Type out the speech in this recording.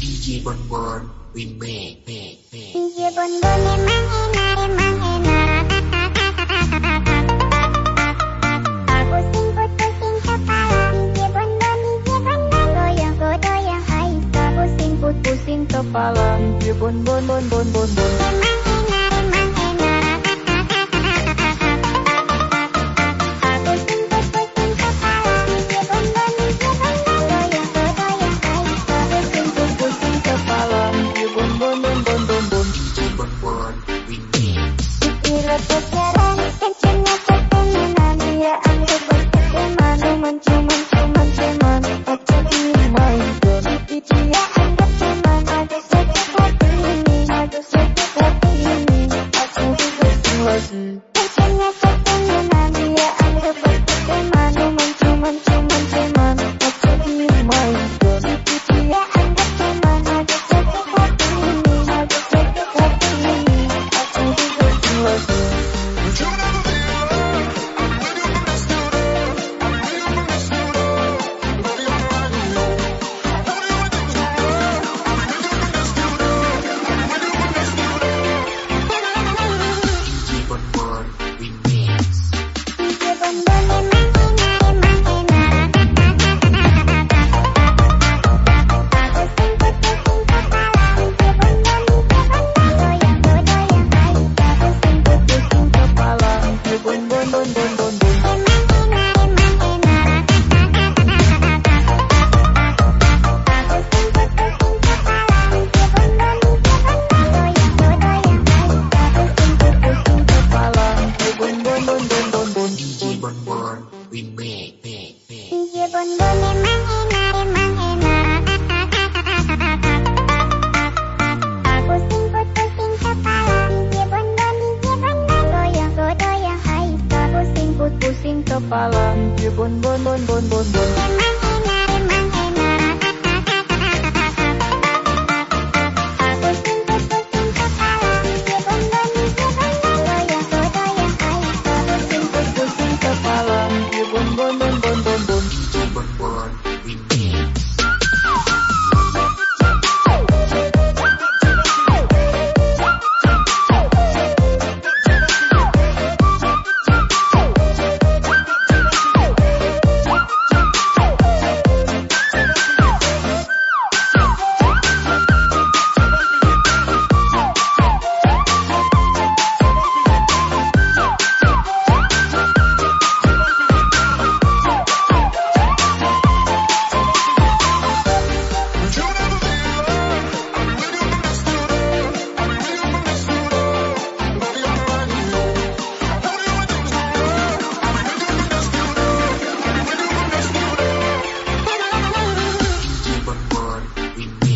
DJ Bonbon Remake. DJ Bonbon emang enak. Aku sing putusin kepala. DJ Bonbon goyang ais. Aku sing putusin kepala. DJ Bonbon emang enak. Aku sing putusin kepala. DJ Bonbon goyang ais. Aku sing putusin kepala. DJ Bonbon DJ Bonbon Remake. Gila pacaran, kencengnya ketemenan. Dia anggap berteman, cuman teman. Pacar dimainkan, dia anggap teman. Ada sakit hati ini, aku pusing lagi. Kencengnya ketemenan, dia anggap berteman, cuman teman. Pacar dimainkan, dia anggap teman. Ada sakit hati ini, aku pusing lagi. DJ Bonbon Remix. DJ Bonbon emang enak. Aku sing putusin kepala. DJ Bonbon goyang ais. Aku sing putusin kepala. DJ Bonbon emang enak. Aku sing putusin kepala. DJ Bonbon goyang ais. Aku sing putusin kepala. DJ Bonbon DJ Bonbon Remake. DJ Bonbon emang enak. Aku sing putusin kepala. DJ Bonbon goyang ais. Aku sing putusin kepala. DJ Bonbon emang enak. Aku sing putusin kepala. DJ Bonbon goyang ais. Aku sing putusin kepala. DJ Bonbon DJ Bonbon Remix. DJ Bonbon Remix.